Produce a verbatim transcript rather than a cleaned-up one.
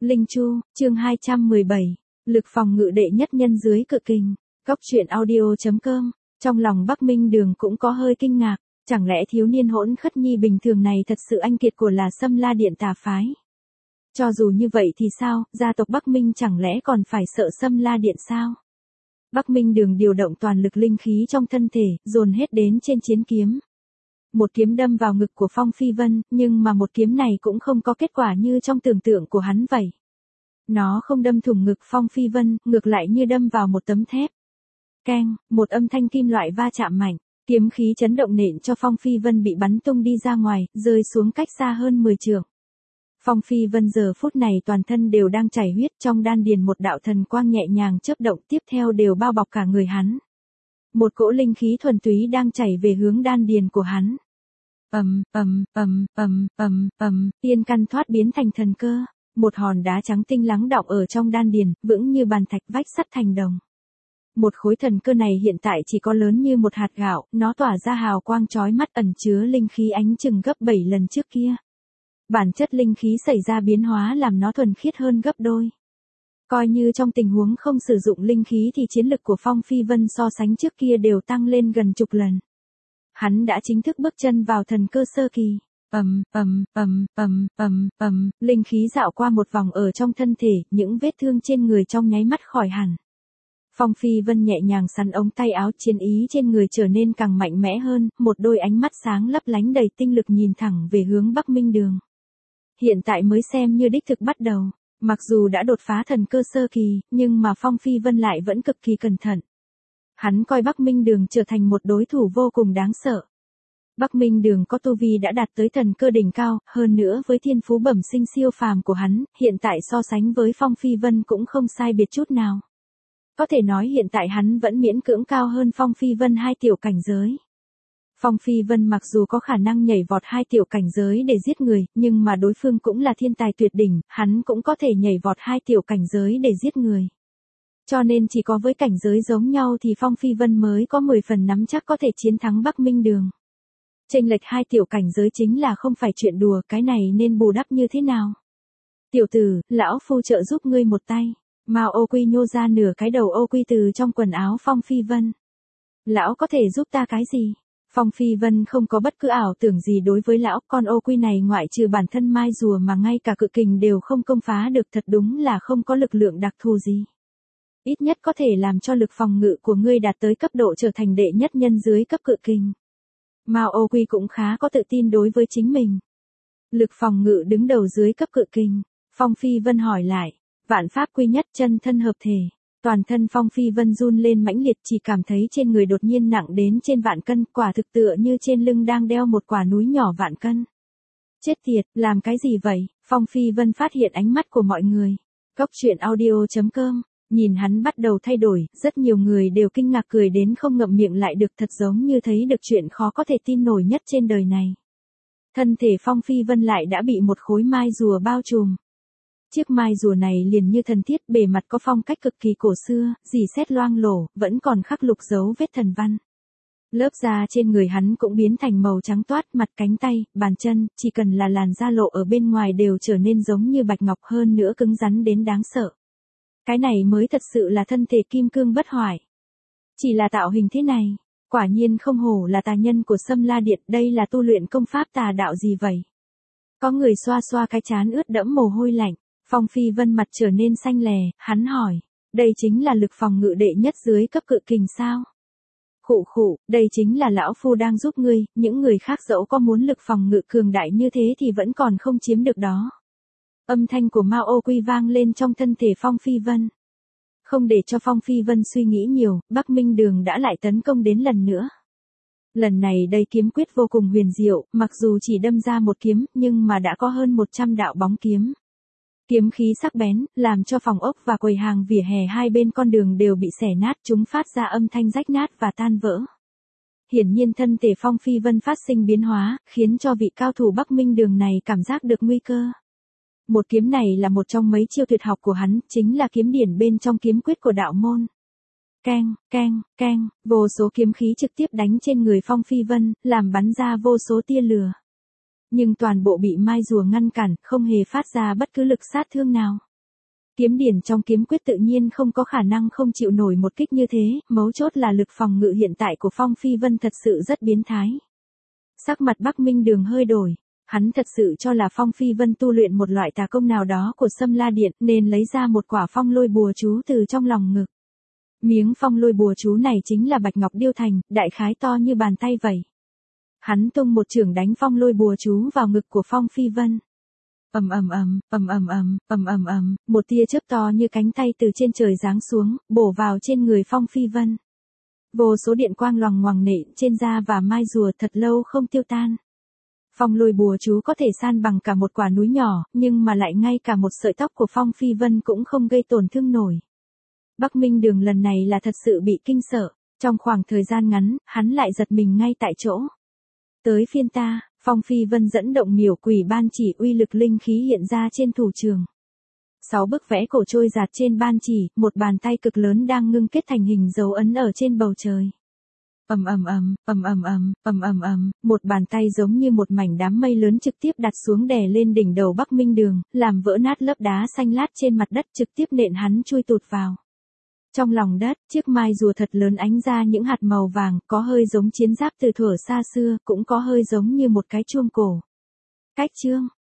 Linh Chu, chương hai trăm mười bảy, lực phòng ngự đệ nhất nhân dưới cự kình. Góc truyện audio.com, trong lòng Bắc Minh Đường cũng có hơi kinh ngạc, chẳng lẽ thiếu niên hỗn khất nhi bình thường này thật sự anh kiệt của là Sâm La Điện tà phái? Cho dù như vậy thì sao, gia tộc Bắc Minh chẳng lẽ còn phải sợ Sâm La Điện sao? Bắc Minh Đường điều động toàn lực linh khí trong thân thể, dồn hết đến trên chiến kiếm. Một kiếm đâm vào ngực của Phong Phi Vân, nhưng mà một kiếm này cũng không có kết quả như trong tưởng tượng của hắn vậy. Nó không đâm thủng ngực Phong Phi Vân, ngược lại như đâm vào một tấm thép. Keng, một âm thanh kim loại va chạm mạnh, kiếm khí chấn động nện cho Phong Phi Vân bị bắn tung đi ra ngoài, rơi xuống cách xa hơn mười trượng. Phong Phi Vân giờ phút này toàn thân đều đang chảy huyết, trong đan điền một đạo thần quang nhẹ nhàng chớp động, tiếp theo đều bao bọc cả người hắn. Một cỗ linh khí thuần túy đang chảy về hướng đan điền của hắn. Ầm, ầm, ầm, ầm, ầm, ầm, tiên căn thoát biến thành thần cơ, một hòn đá trắng tinh lắng đọng ở trong đan điền, vững như bàn thạch, vách sắt thành đồng. Một khối thần cơ này hiện tại chỉ có lớn như một hạt gạo, nó tỏa ra hào quang chói mắt, ẩn chứa linh khí ánh chừng gấp bảy lần trước kia. Bản chất linh khí xảy ra biến hóa làm nó thuần khiết hơn gấp đôi. Coi như trong tình huống không sử dụng linh khí thì chiến lực của Phong Phi Vân so sánh trước kia đều tăng lên gần chục lần. Hắn đã chính thức bước chân vào thần cơ sơ kỳ. Ầm, ầm, ầm, ầm, ầm, ầm, linh khí dạo qua một vòng ở trong thân thể, những vết thương trên người trong nháy mắt khỏi hẳn. Phong Phi Vân nhẹ nhàng sắn ống tay áo, chiến ý trên người trở nên càng mạnh mẽ hơn, một đôi ánh mắt sáng lấp lánh đầy tinh lực nhìn thẳng về hướng Bắc Minh Đường. Hiện tại mới xem như đích thực bắt đầu, mặc dù đã đột phá thần cơ sơ kỳ, nhưng mà Phong Phi Vân lại vẫn cực kỳ cẩn thận. Hắn coi Bắc Minh Đường trở thành một đối thủ vô cùng đáng sợ. Bắc Minh Đường có tu vi đã đạt tới thần cơ đỉnh cao, hơn nữa với thiên phú bẩm sinh siêu phàm của hắn, hiện tại so sánh với Phong Phi Vân cũng không sai biệt chút nào. Có thể nói hiện tại hắn vẫn miễn cưỡng cao hơn Phong Phi Vân hai tiểu cảnh giới. Phong Phi Vân mặc dù có khả năng nhảy vọt hai tiểu cảnh giới để giết người, nhưng mà đối phương cũng là thiên tài tuyệt đỉnh, hắn cũng có thể nhảy vọt hai tiểu cảnh giới để giết người. Cho nên chỉ có với cảnh giới giống nhau thì Phong Phi Vân mới có mười phần nắm chắc có thể chiến thắng Bắc Minh Đường. Chênh lệch hai tiểu cảnh giới chính là không phải chuyện đùa, cái này nên bù đắp như thế nào? Tiểu tử, lão phu trợ giúp ngươi một tay. Mao Ô Quy nhô ra nửa cái đầu ô quy từ trong quần áo Phong Phi Vân. Lão có thể giúp ta cái gì? Phong Phi Vân không có bất cứ ảo tưởng gì đối với lão, con ô quy này ngoại trừ bản thân mai rùa mà ngay cả cự kình đều không công phá được, thật đúng là không có lực lượng đặc thù gì. Ít nhất có thể làm cho lực phòng ngự của ngươi đạt tới cấp độ trở thành đệ nhất nhân dưới cấp cự kình. Mao Ô Quy cũng khá có tự tin đối với chính mình. Lực phòng ngự đứng đầu dưới cấp cự kình. Phong Phi Vân hỏi lại, vạn pháp quy nhất, chân thân hợp thể. Toàn thân Phong Phi Vân run lên mãnh liệt, chỉ cảm thấy trên người đột nhiên nặng đến trên vạn cân, quả thực tựa như trên lưng đang đeo một quả núi nhỏ vạn cân. Chết tiệt, làm cái gì vậy? Phong Phi Vân phát hiện ánh mắt của mọi người. Góc truyện audio.com, nhìn hắn bắt đầu thay đổi, rất nhiều người đều kinh ngạc cười đến không ngậm miệng lại được, thật giống như thấy được chuyện khó có thể tin nổi nhất trên đời này. Thân thể Phong Phi Vân lại đã bị một khối mai rùa bao trùm. Chiếc mai rùa này liền như thần thiết, bề mặt có phong cách cực kỳ cổ xưa, rỉ sét loang lổ, vẫn còn khắc lục dấu vết thần văn. Lớp da trên người hắn cũng biến thành màu trắng toát, mặt, cánh tay, bàn chân, chỉ cần là làn da lộ ở bên ngoài đều trở nên giống như bạch ngọc, hơn nữa cứng rắn đến đáng sợ. Cái này mới thật sự là thân thể kim cương bất hoại. Chỉ là tạo hình thế này, quả nhiên không hổ là tà nhân của Sâm La Điện, đây là tu luyện công pháp tà đạo gì vậy? Có người xoa xoa cái trán ướt đẫm mồ hôi lạnh. Phong Phi Vân mặt trở nên xanh lè, hắn hỏi, đây chính là lực phòng ngự đệ nhất dưới cấp cự kình sao? Khụ khụ, đây chính là lão phu đang giúp ngươi, những người khác dẫu có muốn lực phòng ngự cường đại như thế thì vẫn còn không chiếm được đó. Âm thanh của Mao Ô Quy vang lên trong thân thể Phong Phi Vân. Không để cho Phong Phi Vân suy nghĩ nhiều, Bắc Minh Đường đã lại tấn công đến lần nữa. Lần này đây kiếm quyết vô cùng huyền diệu, mặc dù chỉ đâm ra một kiếm, nhưng mà đã có hơn một trăm đạo bóng kiếm. Kiếm khí sắc bén, làm cho phòng ốc và quầy hàng vỉa hè hai bên con đường đều bị xẻ nát, chúng phát ra âm thanh rách nát và tan vỡ. Hiển nhiên thân thể Phong Phi Vân phát sinh biến hóa, khiến cho vị cao thủ Bắc Minh Đường này cảm giác được nguy cơ. Một kiếm này là một trong mấy chiêu tuyệt học của hắn, chính là kiếm điển bên trong kiếm quyết của đạo môn. Keng, keng, keng, vô số kiếm khí trực tiếp đánh trên người Phong Phi Vân, làm bắn ra vô số tia lửa. Nhưng toàn bộ bị mai rùa ngăn cản, không hề phát ra bất cứ lực sát thương nào. Kiếm điển trong kiếm quyết tự nhiên không có khả năng không chịu nổi một kích như thế, mấu chốt là lực phòng ngự hiện tại của Phong Phi Vân thật sự rất biến thái. Sắc mặt Bắc Minh Đường hơi đổi, hắn thật sự cho là Phong Phi Vân tu luyện một loại tà công nào đó của Sâm La Điện nên lấy ra một quả phong lôi bùa chú từ trong lòng ngực. Miếng phong lôi bùa chú này chính là bạch ngọc điêu thành, đại khái to như bàn tay vậy. Hắn tung một chưởng đánh phong lôi bùa chú vào ngực của Phong Phi Vân. Ầm ầm ầm, ầm ầm ầm, ầm ầm ầm, một tia chớp to như cánh tay từ trên trời giáng xuống, bổ vào trên người Phong Phi Vân. Vô số điện quang loằng ngoằng nện trên da và mai rùa thật lâu không tiêu tan. Phong lôi bùa chú có thể san bằng cả một quả núi nhỏ, nhưng mà lại ngay cả một sợi tóc của Phong Phi Vân cũng không gây tổn thương nổi. Bắc Minh Đường lần này là thật sự bị kinh sợ, trong khoảng thời gian ngắn, hắn lại giật mình ngay tại chỗ. Tới phiên ta, Phong Phi Vân dẫn động miểu quỷ ban chỉ, uy lực linh khí hiện ra trên thủ trường. Sáu bức vẽ cổ trôi giạt trên ban chỉ, một bàn tay cực lớn đang ngưng kết thành hình dấu ấn ở trên bầu trời. Ầm ầm ầm, ầm ầm ầm, ầm ầm ầm, một bàn tay giống như một mảnh đám mây lớn trực tiếp đặt xuống đè lên đỉnh đầu Bắc Minh Đường, làm vỡ nát lớp đá xanh lát trên mặt đất, trực tiếp nện hắn chui tụt vào. Trong lòng đất, chiếc mai rùa thật lớn ánh ra những hạt màu vàng, có hơi giống chiến giáp từ thuở xa xưa, cũng có hơi giống như một cái chuông cổ. Cách chương